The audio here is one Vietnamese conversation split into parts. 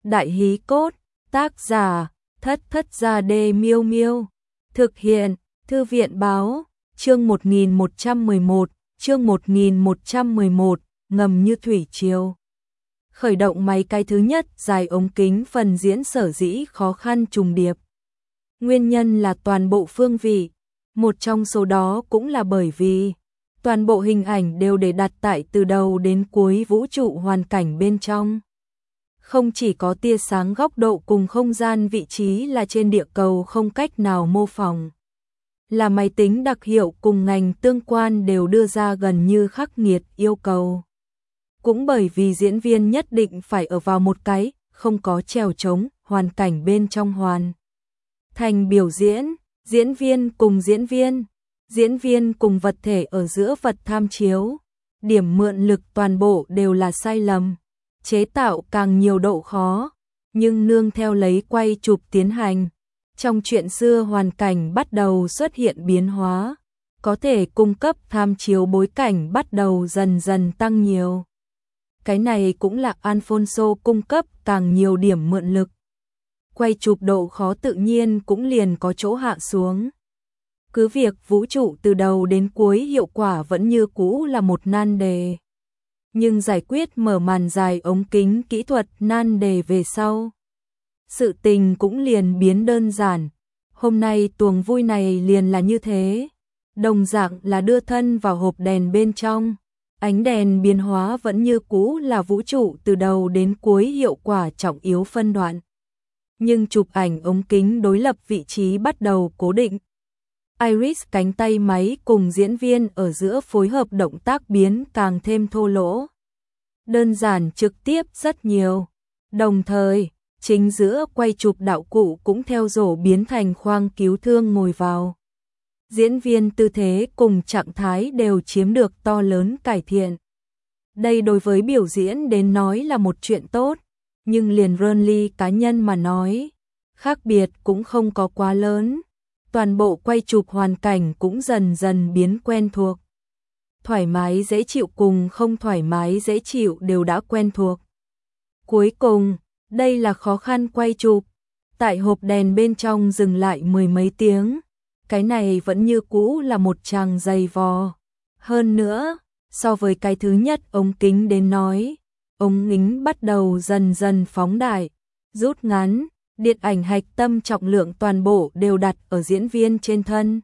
Đại hí cốt, tác giả, Thất Thất Gia Đê Miêu Miêu. Thực hiện, Thư viện báo, chương 1111, chương 1111, ngầm như thủy triều. Khởi động máy cái thứ nhất dài ống kính phần diễn sở dĩ khó khăn trùng điệp. Nguyên nhân là toàn bộ phương vị, một trong số đó cũng là bởi vì toàn bộ hình ảnh đều để đặt tại từ đầu đến cuối vũ trụ hoàn cảnh bên trong. Không chỉ có tia sáng góc độ cùng không gian vị trí là trên địa cầu không cách nào mô phỏng, là máy tính đặc hiệu cùng ngành tương quan đều đưa ra gần như khắc nghiệt yêu cầu. Cũng bởi vì diễn viên nhất định phải ở vào một cái không có trèo trống hoàn cảnh bên trong hoàn thành biểu diễn, diễn viên cùng vật thể ở giữa vật tham chiếu, điểm mượn lực toàn bộ đều là sai lầm, chế tạo càng nhiều độ khó, nhưng nương theo lấy quay chụp tiến hành, trong chuyện xưa hoàn cảnh bắt đầu xuất hiện biến hóa, có thể cung cấp tham chiếu bối cảnh bắt đầu dần dần tăng nhiều. Cái này cũng là Alfonso cung cấp càng nhiều điểm mượn lực. Quay chụp độ khó tự nhiên cũng liền có chỗ hạ xuống. Cứ việc vũ trụ từ đầu đến cuối hiệu quả vẫn như cũ là một nan đề. Nhưng giải quyết mở màn dài ống kính kỹ thuật nan đề về sau, sự tình cũng liền biến đơn giản. Hôm nay tuồng vui này liền là như thế. Đồng dạng là đưa thân vào hộp đèn bên trong. Ánh đèn biến hóa vẫn như cũ là vũ trụ từ đầu đến cuối hiệu quả trọng yếu phân đoạn. Nhưng chụp ảnh ống kính đối lập vị trí bắt đầu cố định. Iris cánh tay máy cùng diễn viên ở giữa phối hợp động tác biến càng thêm thô lỗ. Đơn giản trực tiếp rất nhiều. Đồng thời, chính giữa quay chụp đạo cụ cũng theo rổ biến thành khoang cứu thương ngồi vào. Diễn viên tư thế cùng trạng thái đều chiếm được to lớn cải thiện. Đây đối với biểu diễn đến nói là một chuyện tốt, nhưng liền Ronly cá nhân mà nói, khác biệt cũng không có quá lớn. Toàn bộ quay chụp hoàn cảnh cũng dần dần biến quen thuộc. Thoải mái dễ chịu cùng không thoải mái dễ chịu đều đã quen thuộc. Cuối cùng, đây là khó khăn quay chụp. Tại hộp đèn bên trong dừng lại mười mấy tiếng. Cái này vẫn như cũ là một chàng dày vò. Hơn nữa, so với cái thứ nhất ống kính đến nói, ống kính bắt đầu dần dần phóng đại, rút ngắn, điện ảnh hạch tâm trọng lượng toàn bộ đều đặt ở diễn viên trên thân.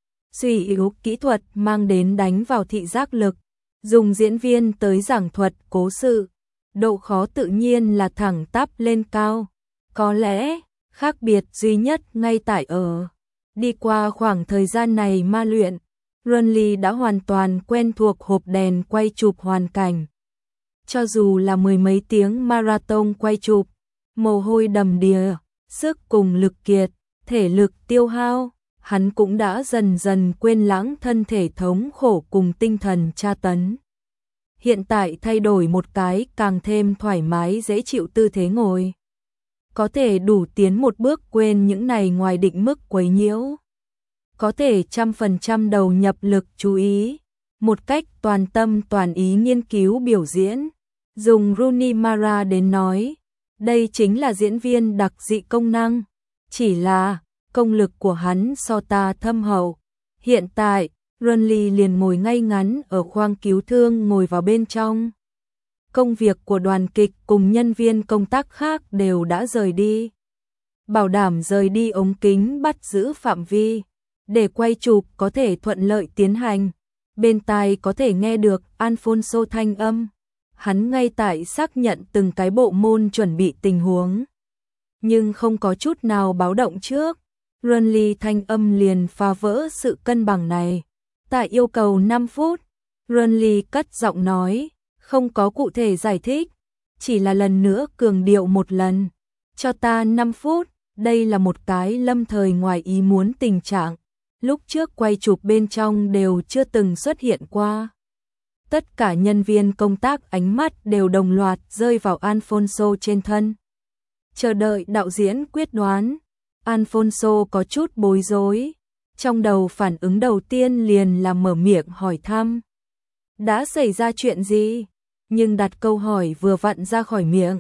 Suy yếu kỹ thuật mang đến đánh vào thị giác lực, dùng diễn viên tới giảng thuật cố sự, độ khó tự nhiên là thẳng tắp lên cao. Có lẽ, khác biệt duy nhất ngay tại ở. Đi qua khoảng thời gian này ma luyện, Ronly đã hoàn toàn quen thuộc hộp đèn quay chụp hoàn cảnh. Cho dù là mười mấy tiếng marathon quay chụp, mồ hôi đầm đìa, sức cùng lực kiệt, thể lực tiêu hao, hắn cũng đã dần dần quên lãng thân thể thống khổ cùng tinh thần tra tấn. Hiện tại thay đổi một cái càng thêm thoải mái dễ chịu tư thế ngồi. Có thể đủ tiến một bước quên những này ngoài định mức quấy nhiễu. Có thể 100% đầu nhập lực chú ý, một cách toàn tâm toàn ý nghiên cứu biểu diễn. Dùng Rooney Mara đến nói, đây chính là diễn viên đặc dị công năng. Chỉ là, công lực của hắn so ta thâm hậu. Hiện tại, Ronly liền ngồi ngay ngắn ở khoang cứu thương ngồi vào bên trong. Công việc của đoàn kịch cùng nhân viên công tác khác đều đã rời đi. Bảo đảm rời đi ống kính bắt giữ phạm vi, để quay chụp có thể thuận lợi tiến hành. Bên tai có thể nghe được Alfonso thanh âm. Hắn ngay tại xác nhận từng cái bộ môn chuẩn bị tình huống. Nhưng không có chút nào báo động trước. Ronly thanh âm liền phá vỡ sự cân bằng này. Tại yêu cầu 5 phút, Ronly cất giọng nói, không có cụ thể giải thích, chỉ là lần nữa cường điệu một lần. Cho ta 5 phút, đây là một cái lâm thời ngoài ý muốn tình trạng. Lúc trước quay chụp bên trong đều chưa từng xuất hiện qua. Tất cả nhân viên công tác ánh mắt đều đồng loạt rơi vào Alfonso trên thân. Chờ đợi đạo diễn quyết đoán. Alfonso có chút bối rối. Trong đầu phản ứng đầu tiên liền là mở miệng hỏi thăm. Đã xảy ra chuyện gì? Nhưng đặt câu hỏi vừa vặn ra khỏi miệng,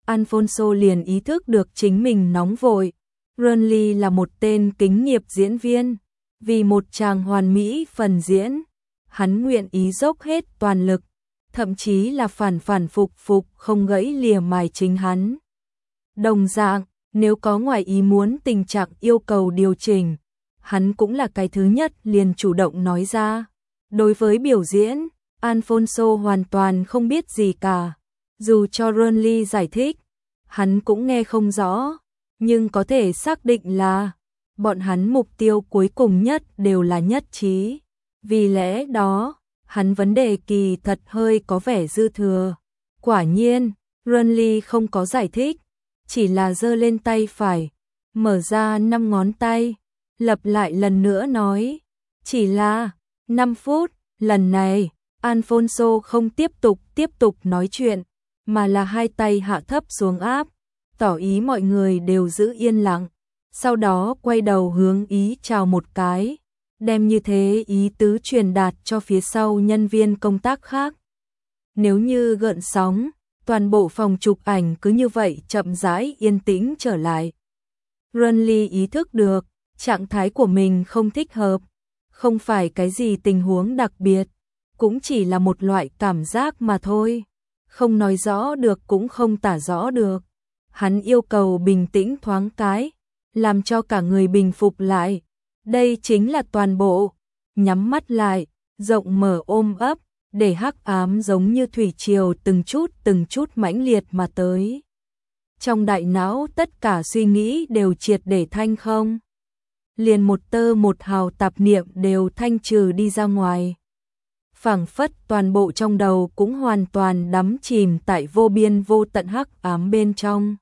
Alfonso liền ý thức được chính mình nóng vội. Renly là một tên kính nghiệp diễn viên, vì một chàng hoàn mỹ phần diễn, hắn nguyện ý dốc hết toàn lực, thậm chí là phản phục không gãy lìa mài chính hắn. Đồng dạng, nếu có ngoài ý muốn tình trạng yêu cầu điều chỉnh, hắn cũng là cái thứ nhất liền chủ động nói ra. Đối với biểu diễn, Alfonso hoàn toàn không biết gì cả. Dù cho Renly giải thích, hắn cũng nghe không rõ, nhưng có thể xác định là bọn hắn mục tiêu cuối cùng nhất đều là nhất trí. Vì lẽ đó, hắn vấn đề kỳ thật hơi có vẻ dư thừa. Quả nhiên, Renly không có giải thích, chỉ là giơ lên tay phải, mở ra 5 ngón tay, lặp lại lần nữa nói, chỉ là 5 phút, lần này, Alfonso không tiếp tục nói chuyện, mà là hai tay hạ thấp xuống áp, tỏ ý mọi người đều giữ yên lặng, sau đó quay đầu hướng ý chào một cái, đem như thế ý tứ truyền đạt cho phía sau nhân viên công tác khác. Nếu như gợn sóng, toàn bộ phòng chụp ảnh cứ như vậy chậm rãi yên tĩnh trở lại. Renly ý thức được, trạng thái của mình không thích hợp, không phải cái gì tình huống đặc biệt, cũng chỉ là một loại cảm giác mà thôi, không nói rõ được cũng không tả rõ được. Hắn yêu cầu bình tĩnh thoáng cái, làm cho cả người bình phục lại. Đây chính là toàn bộ, nhắm mắt lại, rộng mở ôm ấp, để hắc ám giống như thủy triều từng chút mãnh liệt mà tới. Trong đại não tất cả suy nghĩ đều triệt để thanh không. Liền một tơ một hào tạp niệm đều thanh trừ đi ra ngoài. Phảng phất toàn bộ trong đầu cũng hoàn toàn đắm chìm tại vô biên vô tận hắc ám bên trong.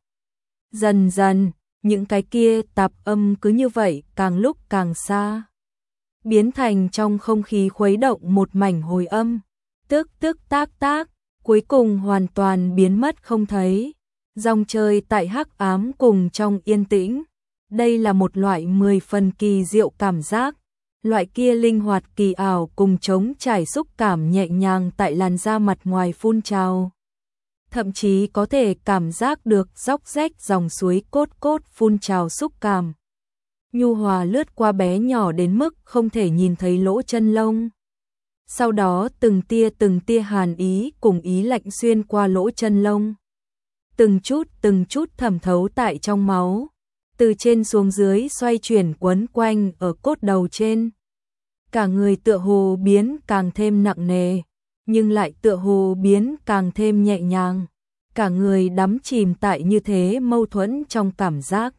Dần dần, những cái kia tạp âm cứ như vậy càng lúc càng xa, biến thành trong không khí khuấy động một mảnh hồi âm, tức tác, cuối cùng hoàn toàn biến mất không thấy. Dòng chơi tại hắc ám cùng trong yên tĩnh, đây là một loại 10 phần kỳ diệu cảm giác, loại kia linh hoạt kỳ ảo cùng trống trải xúc cảm nhẹ nhàng tại làn da mặt ngoài phun trào. Thậm chí có thể cảm giác được róc rách dòng suối cốt phun trào xúc cảm. Nhu hòa lướt qua bé nhỏ đến mức không thể nhìn thấy lỗ chân lông. Sau đó từng tia hàn ý cùng ý lạnh xuyên qua lỗ chân lông. Từng chút thẩm thấu tại trong máu, từ trên xuống dưới xoay chuyển quấn quanh ở cốt đầu trên. Cả người tựa hồ biến càng thêm nặng nề, nhưng lại tựa hồ biến càng thêm nhẹ nhàng. Cả người đắm chìm tại như thế mâu thuẫn trong cảm giác.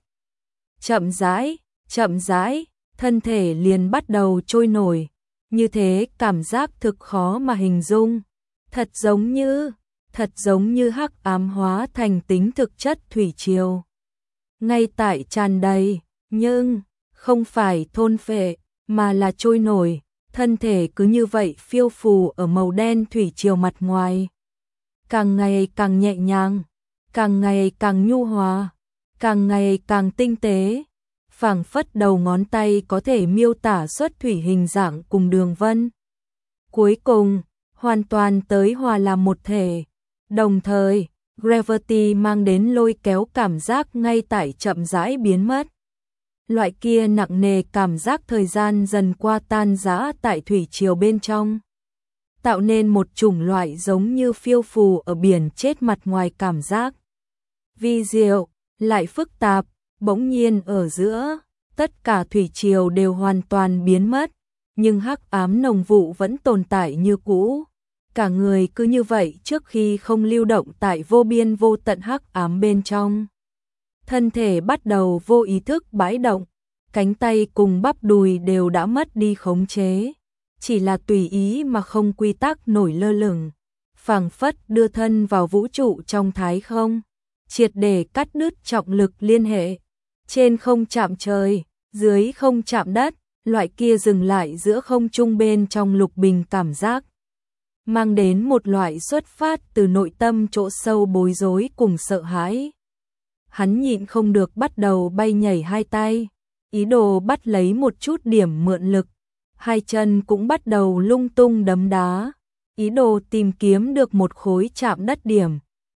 Chậm rãi, thân thể liền bắt đầu trôi nổi. Như thế cảm giác thực khó mà hình dung. Thật giống như hắc ám hóa thành tính thực chất thủy triều. Ngay tại tràn đầy, nhưng không phải thôn phệ, mà là trôi nổi. Thân thể cứ như vậy phiêu phù ở màu đen thủy triều mặt ngoài. Càng ngày càng nhẹ nhàng, càng ngày càng nhu hòa, càng ngày càng tinh tế, phảng phất đầu ngón tay có thể miêu tả xuất thủy hình dạng cùng đường vân. Cuối cùng, hoàn toàn tới hòa làm một thể, đồng thời, Gravity mang đến lôi kéo cảm giác ngay tại chậm rãi biến mất. Loại kia nặng nề cảm giác thời gian dần qua tan rã tại thủy triều bên trong, tạo nên một chủng loại giống như phiêu phù ở biển chết mặt ngoài cảm giác. Vi diệu, lại phức tạp, bỗng nhiên ở giữa, tất cả thủy triều đều hoàn toàn biến mất, nhưng hắc ám nồng vụ vẫn tồn tại như cũ. Cả người cứ như vậy trước khi không lưu động tại vô biên vô tận hắc ám bên trong. Thân thể bắt đầu vô ý thức bãi động, cánh tay cùng bắp đùi đều đã mất đi khống chế. Chỉ là tùy ý mà không quy tắc nổi lơ lửng, phảng phất đưa thân vào vũ trụ trong thái không, triệt để cắt đứt trọng lực liên hệ. Trên không chạm trời, dưới không chạm đất, loại kia dừng lại giữa không trung bên trong lục bình cảm giác, mang đến một loại xuất phát từ nội tâm chỗ sâu bối rối cùng sợ hãi. Hắn nhịn không được bắt đầu bay nhảy hai tay, ý đồ bắt lấy một chút điểm mượn lực. Hai chân cũng bắt đầu lung tung đấm đá, ý đồ tìm kiếm được một khối chạm đất điểm,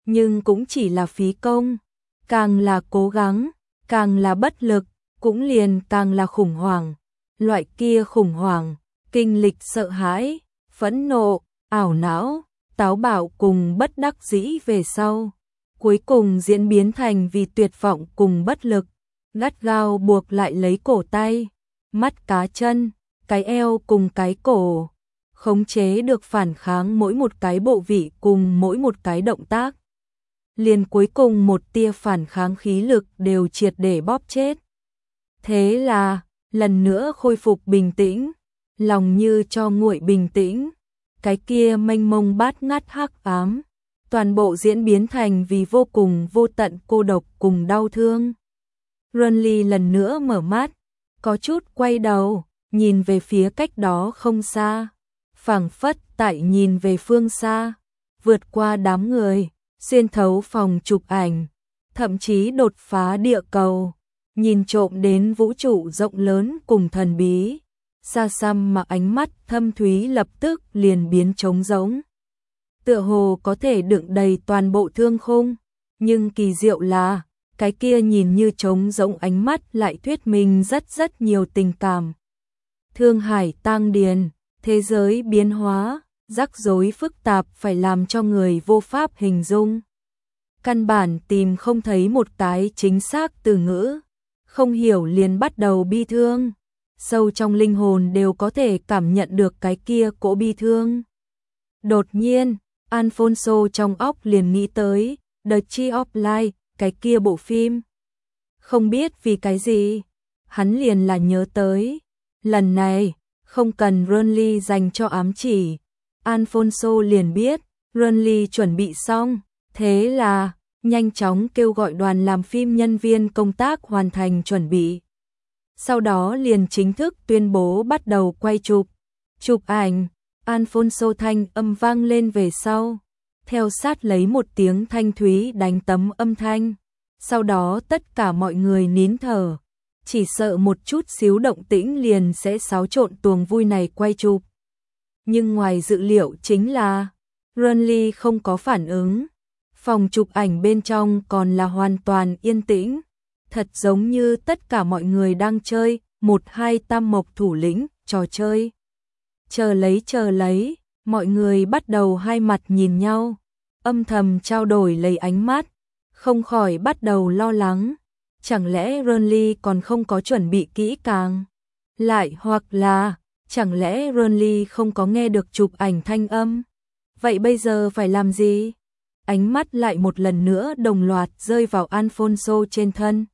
nhưng cũng chỉ là phí công, càng là cố gắng, càng là bất lực, cũng liền càng là khủng hoảng. Loại kia khủng hoảng, kinh lịch sợ hãi, phẫn nộ, ảo não, táo bạo cùng bất đắc dĩ về sau. Cuối cùng diễn biến thành vì tuyệt vọng cùng bất lực, gắt gao buộc lại lấy cổ tay, mắt cá chân, cái eo cùng cái cổ, khống chế được phản kháng mỗi một cái bộ vị cùng mỗi một cái động tác. Liền cuối cùng một tia phản kháng khí lực đều triệt để bóp chết. Thế là, lần nữa khôi phục bình tĩnh, lòng như cho nguội bình tĩnh, cái kia mênh mông bát ngát hắc ám, toàn bộ diễn biến thành vì vô cùng vô tận cô độc cùng đau thương. Renly lần nữa mở mắt, có chút quay đầu, nhìn về phía cách đó không xa, phảng phất tại nhìn về phương xa, vượt qua đám người, xuyên thấu phòng chụp ảnh, thậm chí đột phá địa cầu, nhìn trộm đến vũ trụ rộng lớn cùng thần bí, xa xăm mà ánh mắt thâm thúy lập tức liền biến trống rỗng. Tựa hồ có thể đựng đầy toàn bộ thương khung, nhưng kỳ diệu là, cái kia nhìn như trống rỗng ánh mắt lại thuyết minh rất nhiều tình cảm. Thương hải tang điền, thế giới biến hóa, rắc rối phức tạp phải làm cho người vô pháp hình dung. Căn bản tìm không thấy một cái chính xác từ ngữ, không hiểu liền bắt đầu bi thương, sâu trong linh hồn đều có thể cảm nhận được cái kia cỗ bi thương. Đột nhiên, Alfonso trong óc liền nghĩ tới The Tree of Life, cái kia bộ phim. Không biết vì cái gì, hắn liền là nhớ tới. Lần này, không cần Renly dành cho ám chỉ, Alfonso liền biết, Renly chuẩn bị xong, thế là, nhanh chóng kêu gọi đoàn làm phim nhân viên công tác hoàn thành chuẩn bị. Sau đó liền chính thức tuyên bố bắt đầu quay chụp ảnh, Alfonso thanh âm vang lên về sau, theo sát lấy một tiếng thanh thúy đánh tấm âm thanh, sau đó tất cả mọi người nín thở, chỉ sợ một chút xíu động tĩnh liền sẽ xáo trộn tuồng vui này quay chụp. Nhưng ngoài dự liệu chính là, Renly không có phản ứng, phòng chụp ảnh bên trong còn là hoàn toàn yên tĩnh, thật giống như tất cả mọi người đang chơi 1-2 tam mộc thủ lĩnh trò chơi. Chờ lấy, mọi người bắt đầu hai mặt nhìn nhau, âm thầm trao đổi lấy ánh mắt, không khỏi bắt đầu lo lắng, chẳng lẽ Renly còn không có chuẩn bị kỹ càng, lại hoặc là, chẳng lẽ Renly không có nghe được chụp ảnh thanh âm, vậy bây giờ phải làm gì? Ánh mắt lại một lần nữa đồng loạt rơi vào Alfonso trên thân.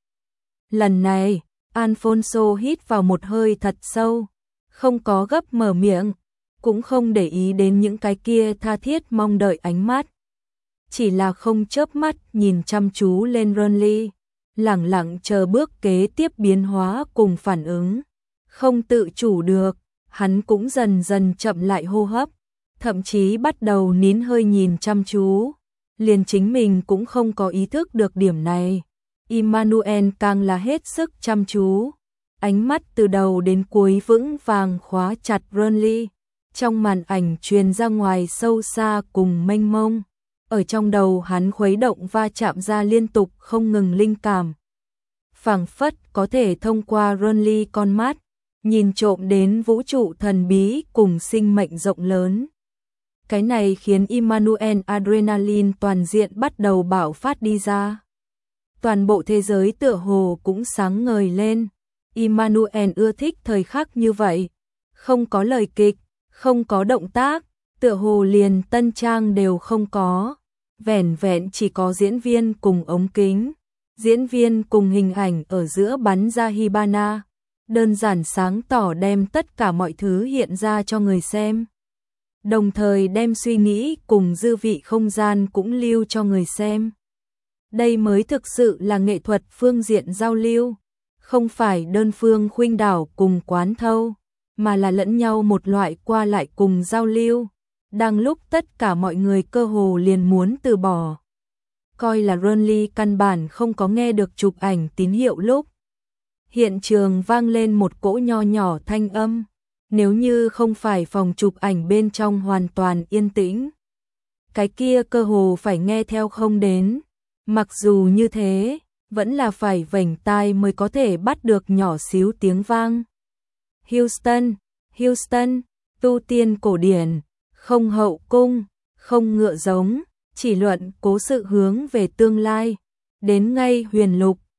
Lần này, Alfonso hít vào một hơi thật sâu, không có gấp mở miệng, cũng không để ý đến những cái kia tha thiết mong đợi ánh mắt. Chỉ là không chớp mắt nhìn chăm chú lên Renly, lẳng lặng chờ bước kế tiếp biến hóa cùng phản ứng. Không tự chủ được, hắn cũng dần dần chậm lại hô hấp, thậm chí bắt đầu nín hơi nhìn chăm chú. Liền chính mình cũng không có ý thức được điểm này. Emmanuel càng là hết sức chăm chú, ánh mắt từ đầu đến cuối vững vàng khóa chặt Renly. Trong màn ảnh truyền ra ngoài sâu xa cùng mênh mông, ở trong đầu hắn khuấy động va chạm ra liên tục không ngừng linh cảm. Phảng phất có thể thông qua Renly con mắt, nhìn trộm đến vũ trụ thần bí cùng sinh mệnh rộng lớn. Cái này khiến Emmanuel adrenaline toàn diện bắt đầu bạo phát đi ra. Toàn bộ thế giới tựa hồ cũng sáng ngời lên. Emmanuel ưa thích thời khắc như vậy. Không có lời kịch, không có động tác, tựa hồ liền tân trang đều không có. Vẻn vẹn chỉ có diễn viên cùng ống kính. Diễn viên cùng hình ảnh ở giữa bắn ra Hibana. Đơn giản sáng tỏ đem tất cả mọi thứ hiện ra cho người xem. Đồng thời đem suy nghĩ cùng dư vị không gian cũng lưu cho người xem. Đây mới thực sự là nghệ thuật phương diện giao lưu, không phải đơn phương khuynh đảo cùng quán thâu, mà là lẫn nhau một loại qua lại cùng giao lưu. Đang lúc tất cả mọi người cơ hồ liền muốn từ bỏ, coi là Renly căn bản không có nghe được chụp ảnh tín hiệu lúc. Hiện trường vang lên một cỗ nho nhỏ thanh âm. Nếu như không phải phòng chụp ảnh bên trong hoàn toàn yên tĩnh, cái kia cơ hồ phải nghe theo không đến. Mặc dù như thế, vẫn là phải vểnh tai mới có thể bắt được nhỏ xíu tiếng vang. Houston, Houston, tu tiên cổ điển, không hậu cung, không ngựa giống, chỉ luận cố sự hướng về tương lai. Đến ngay huyền lục,